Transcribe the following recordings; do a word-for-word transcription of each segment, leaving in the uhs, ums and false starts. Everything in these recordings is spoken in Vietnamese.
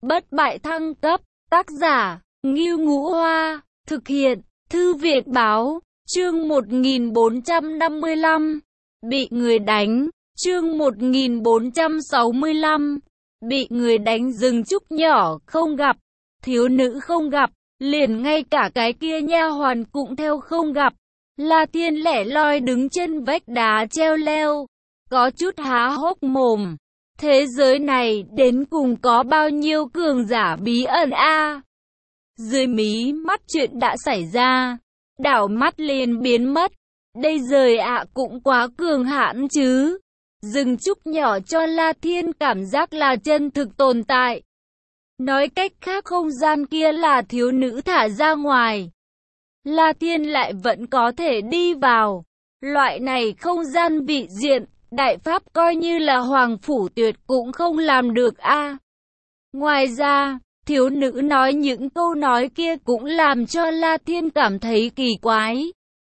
Bất bại thăng cấp, tác giả, Ngưu Ngũ Hoa, thực hiện, Thư viện Báo, chương một nghìn bốn trăm năm mươi lăm, bị người đánh, chương một nghìn bốn trăm sáu mươi lăm, bị người đánh. Rừng trúc nhỏ không gặp, thiếu nữ không gặp, liền ngay cả cái kia nha hoàn cũng theo không gặp. La Thiên lẻ loi đứng trên vách đá treo leo, có chút há hốc mồm. Thế giới này đến cùng có bao nhiêu cường giả bí ẩn a? À? Dưới mí mắt chuyện đã xảy ra, đảo mắt liền biến mất. Đây rời ạ à cũng quá cường hãn chứ. Rừng trúc nhỏ cho La Thiên cảm giác là chân thực tồn tại. Nói cách khác, không gian kia là thiếu nữ thả ra ngoài, La Thiên lại vẫn có thể đi vào. Loại này không gian vị diện, đại pháp coi như là Hoàng Phủ Tuyệt cũng không làm được a. À. Ngoài ra, thiếu nữ nói những câu nói kia cũng làm cho La Thiên cảm thấy kỳ quái.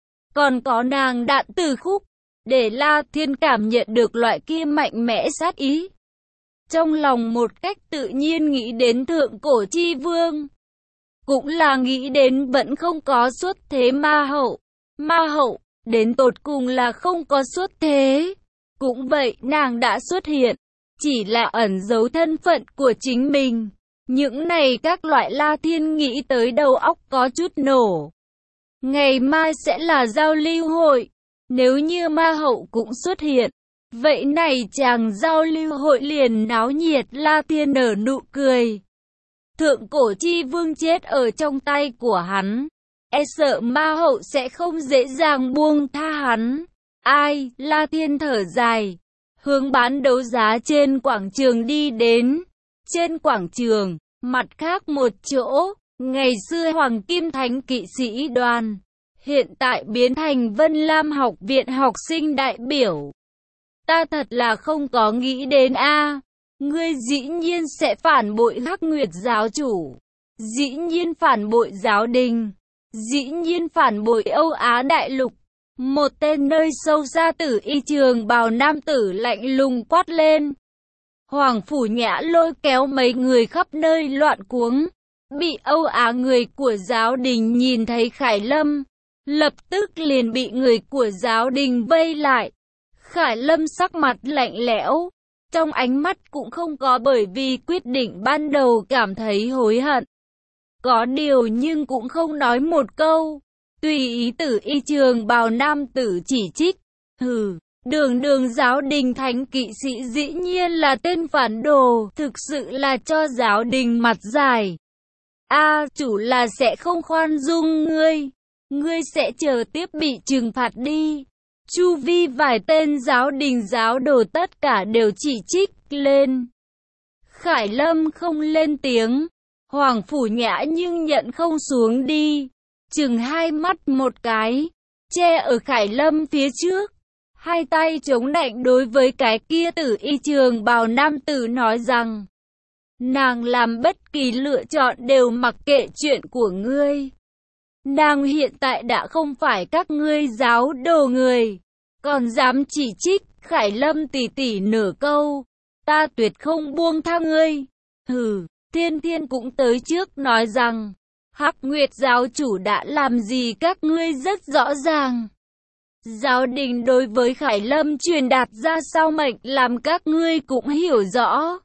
Còn có nàng đạn từ khúc, để La Thiên cảm nhận được loại kia mạnh mẽ sát ý. Trong lòng một cách tự nhiên nghĩ đến thượng cổ chi vương. Cũng là nghĩ đến vẫn không có xuất thế ma hậu. Ma hậu, đến tột cùng là không có xuất thế. Cũng vậy, nàng đã xuất hiện, chỉ là ẩn giấu thân phận của chính mình. Những này các loại La Thiên nghĩ tới đầu óc có chút nổ. Ngày mai sẽ là giao lưu hội. Nếu như ma hậu cũng xuất hiện, vậy này chàng giao lưu hội liền náo nhiệt. La Thiên nở nụ cười. Thượng cổ chi vương chết ở trong tay của hắn, e sợ ma hậu sẽ không dễ dàng buông tha hắn. Ai? La Thiên thở dài, hướng bán đấu giá trên quảng trường đi đến. Trên quảng trường, mặt khác một chỗ, ngày xưa Hoàng Kim Thánh kỵ sĩ đoàn, hiện tại biến thành Vân Lam học viện học sinh đại biểu. Ta thật là không có nghĩ đến a. À. Ngươi dĩ nhiên sẽ phản bội Hắc Nguyệt giáo chủ, dĩ nhiên phản bội giáo đình, dĩ nhiên phản bội Âu Á đại lục. Một tên nơi sâu xa tử y trường bào nam tử lạnh lùng quát lên. Hoàng Phủ Nhã lôi kéo mấy người khắp nơi loạn cuống. Bị Âu Á người của giáo đình nhìn thấy Khải Lâm, lập tức liền bị người của giáo đình vây lại. Khải Lâm sắc mặt lạnh lẽo, trong ánh mắt cũng không có bởi vì quyết định ban đầu cảm thấy hối hận. Có điều nhưng cũng không nói một câu. Tùy ý tử y trường bào nam tử chỉ trích. Hừ, đường đường giáo đình thánh kỵ sĩ dĩ nhiên là tên phản đồ. Thực sự là cho giáo đình mặt dài. A à, chủ là sẽ không khoan dung ngươi. Ngươi sẽ chờ tiếp bị trừng phạt đi. Chu vi vài tên giáo đình giáo đồ tất cả đều chỉ trích lên. Khải Lâm không lên tiếng. Hoàng Phủ Nhã nhưng nhận không xuống đi. Chừng hai mắt một cái, che ở Khải Lâm phía trước. Hai tay chống lạnh đối với cái kia tử y trường bào nam tử nói rằng. Nàng làm bất kỳ lựa chọn đều mặc kệ chuyện của ngươi. Nàng hiện tại đã không phải các ngươi giáo đồ người, còn dám chỉ trích Khải Lâm tỷ tỷ nửa câu. Ta tuyệt không buông tha ngươi. Hừ, Thiên Thiên cũng tới trước nói rằng. Hắc Nguyệt giáo chủ đã làm gì các ngươi rất rõ ràng. Giáo đình đối với Khải Lâm truyền đạt ra sao mệnh làm các ngươi cũng hiểu rõ.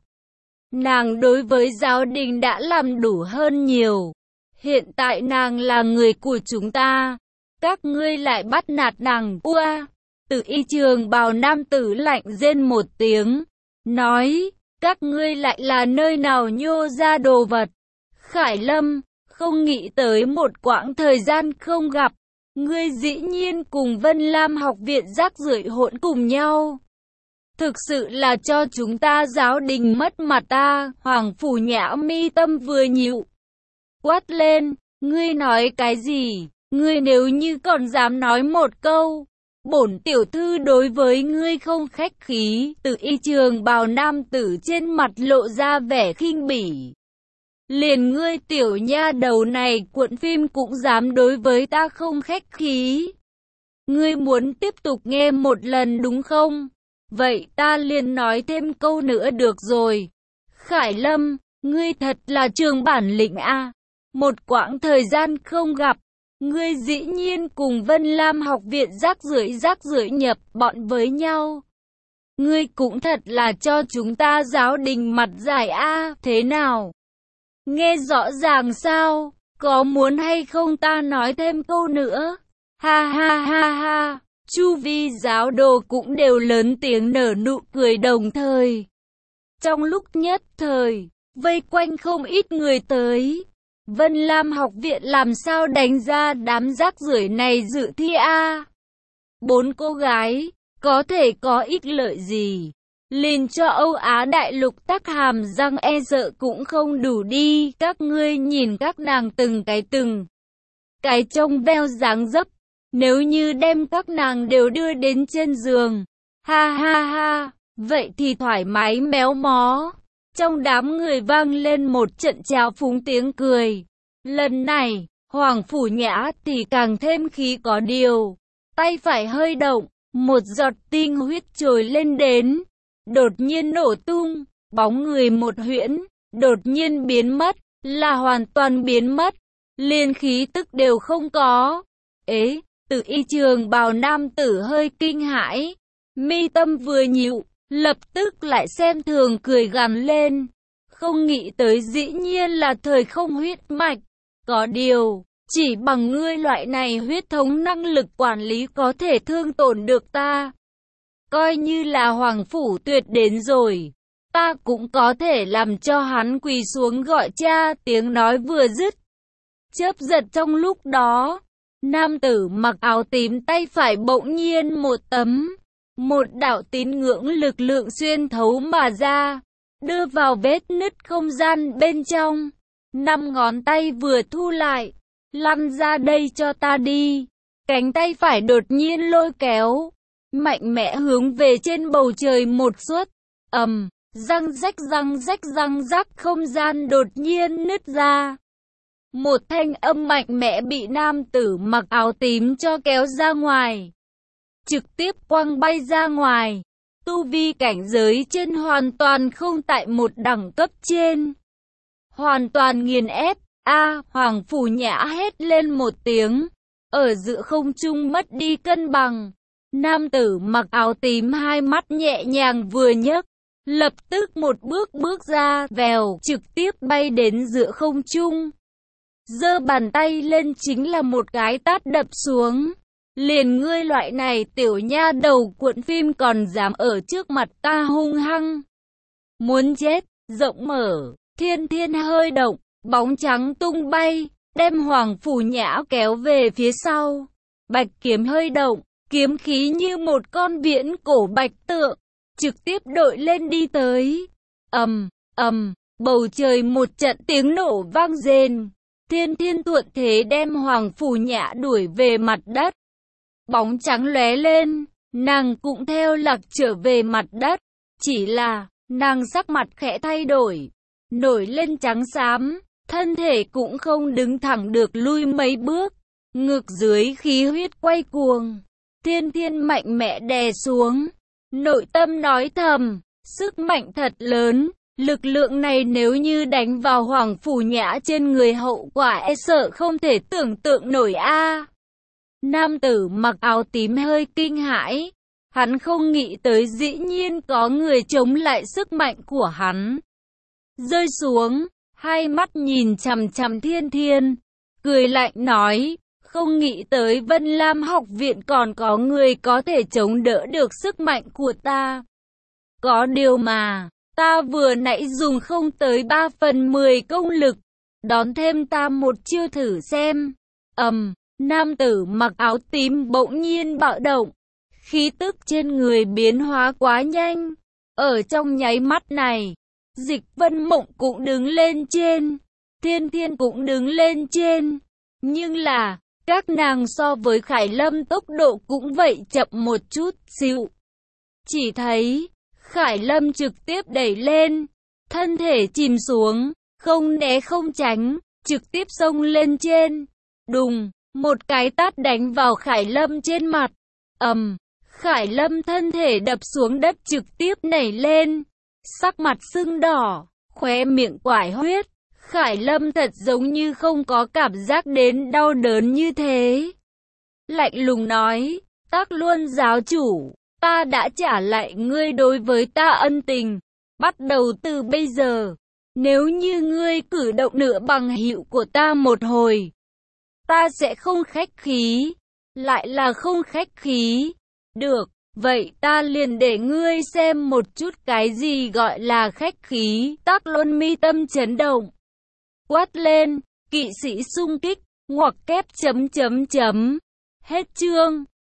Nàng đối với giáo đình đã làm đủ hơn nhiều. Hiện tại nàng là người của chúng ta. Các ngươi lại bắt nạt nàng. Ua! Tử y trường bào nam tử lạnh rên một tiếng. Nói, các ngươi lại là nơi nào nhô ra đồ vật. Khải Lâm, không nghĩ tới một quãng thời gian không gặp. Ngươi dĩ nhiên cùng Vân Lam học viện rác rưởi hỗn cùng nhau. Thực sự là cho chúng ta giáo đình mất mặt ta. Hoàng Phủ Nhã mi tâm vừa nhịu, quát lên, ngươi nói cái gì? Ngươi nếu như còn dám nói một câu, bổn tiểu thư đối với ngươi không khách khí. Tử y trường bào nam tử trên mặt lộ ra vẻ khinh bỉ. Liền ngươi tiểu nha đầu này cuộn phim cũng dám đối với ta không khách khí. Ngươi muốn tiếp tục nghe một lần đúng không? Vậy ta liền nói thêm câu nữa được rồi. Khải Lâm, ngươi thật là trường bản lĩnh a. Một quãng thời gian không gặp, ngươi dĩ nhiên cùng Vân Lam học viện rác rưởi rác rưởi nhập bọn với nhau. Ngươi cũng thật là cho chúng ta giáo đình mặt dài a, thế nào? Nghe rõ ràng sao? Có muốn hay không ta nói thêm câu nữa? Ha ha ha ha, chu vi giáo đồ cũng đều lớn tiếng nở nụ cười đồng thời. Trong lúc nhất thời, vây quanh không ít người tới. Vân Lam học viện làm sao đánh ra đám rác rưởi này dự thi a? Bốn cô gái, có thể có ích lợi gì? Liền cho Âu Á đại lục tắc hàm răng e sợ cũng không đủ đi. Các ngươi nhìn các nàng từng cái từng cái trông veo dáng dấp. Nếu như đem các nàng đều đưa đến trên giường, ha ha ha, vậy thì thoải mái méo mó. Trong đám người vang lên một trận trào phúng tiếng cười. Lần này, Hoàng Phủ Nhã thì càng thêm khí có điều. Tay phải hơi động, một giọt tinh huyết trồi lên đến. Đột nhiên nổ tung, bóng người một huyễn, đột nhiên biến mất, là hoàn toàn biến mất. Liên khí tức đều không có. Ế, Từ Y trường bào nam tử hơi kinh hãi. Mi tâm vừa nhịu, lập tức lại xem thường cười gằn lên. Không nghĩ tới dĩ nhiên là thời không huyết mạch. Có điều, chỉ bằng ngươi loại này huyết thống năng lực quản lý có thể thương tổn được ta. Coi như là Hoàng Phủ Tuyệt đến rồi, ta cũng có thể làm cho hắn quỳ xuống gọi cha. Tiếng nói vừa dứt, chớp giật trong lúc đó, nam tử mặc áo tím tay phải bỗng nhiên một tấm, một đạo tín ngưỡng lực lượng xuyên thấu mà ra, đưa vào vết nứt không gian bên trong. Năm ngón tay vừa thu lại, lăn ra đây cho ta đi. Cánh tay phải đột nhiên lôi kéo, mạnh mẽ hướng về trên bầu trời một suất. Ầm, răng rách răng rách răng rắc, không gian đột nhiên nứt ra. Một thanh âm mạnh mẽ bị nam tử mặc áo tím cho kéo ra ngoài, trực tiếp quăng bay ra ngoài. Tu vi cảnh giới trên hoàn toàn không tại một đẳng cấp trên, hoàn toàn nghiền ép. A, Hoàng Phủ Nhã hét lên một tiếng, ở giữa không trung mất đi cân bằng. Nam tử mặc áo tím hai mắt nhẹ nhàng vừa nhấc, lập tức một bước bước ra, vèo, trực tiếp bay đến giữa không trung. Giơ bàn tay lên chính là một cái tát đập xuống. Liền ngươi loại này tiểu nha đầu cuộn phim còn dám ở trước mặt ta hung hăng. Muốn chết, rộng mở, thiên thiên hơi động, bóng trắng tung bay, đem Hoàng Phủ Nhã kéo về phía sau. Bạch kiếm hơi động, kiếm khí như một con viễn cổ bạch tượng, trực tiếp đội lên đi tới. Ầm, ầm, bầu trời một trận tiếng nổ vang rền. Thiên thiên thuận thế đem Hoàng Phủ Nhã đuổi về mặt đất. Bóng trắng lóe lên, nàng cũng theo lạc trở về mặt đất. Chỉ là, nàng sắc mặt khẽ thay đổi, nổi lên trắng xám, thân thể cũng không đứng thẳng được, lui mấy bước. Ngực dưới khí huyết quay cuồng, thiên thiên mạnh mẽ đè xuống. Nội tâm nói thầm, sức mạnh thật lớn. Lực lượng này nếu như đánh vào Hoàng Phủ Nhã trên người, hậu quả e sợ không thể tưởng tượng nổi a. Nam tử mặc áo tím hơi kinh hãi, hắn không nghĩ tới dĩ nhiên có người chống lại sức mạnh của hắn. Rơi xuống, hai mắt nhìn chằm chằm thiên thiên, cười lạnh nói, không nghĩ tới Vân Lam học viện còn có người có thể chống đỡ được sức mạnh của ta. Có điều mà, ta vừa nãy dùng không tới ba phần mười công lực, đón thêm ta một chiêu thử xem. Ầm, nam tử mặc áo tím bỗng nhiên bạo động, khí tức trên người biến hóa quá nhanh. Ở trong nháy mắt này, Dịch Vân Mộng cũng đứng lên trên, Thiên Thiên cũng đứng lên trên. Nhưng là, các nàng so với Khải Lâm tốc độ cũng vậy chậm một chút xíu. Chỉ thấy Khải Lâm trực tiếp đẩy lên, thân thể chìm xuống, không né không tránh, trực tiếp xông lên trên. Đùng, một cái tát đánh vào Khải Lâm trên mặt. Ầm, Khải Lâm thân thể đập xuống đất, trực tiếp nảy lên, sắc mặt sưng đỏ, khóe miệng quải huyết. Khải Lâm thật giống như không có cảm giác đến đau đớn như thế. Lạnh lùng nói, Tác Luân giáo chủ, ta đã trả lại ngươi đối với ta ân tình. Bắt đầu từ bây giờ, nếu như ngươi cử động nửa bằng hữu của ta một hồi, ta sẽ không khách khí. Lại là không khách khí. Được, vậy ta liền để ngươi xem một chút cái gì gọi là khách khí. Tác Luân mi tâm chấn động, quát lên, kỵ sĩ xung kích, ngoặc kép chấm chấm chấm. Hết chương.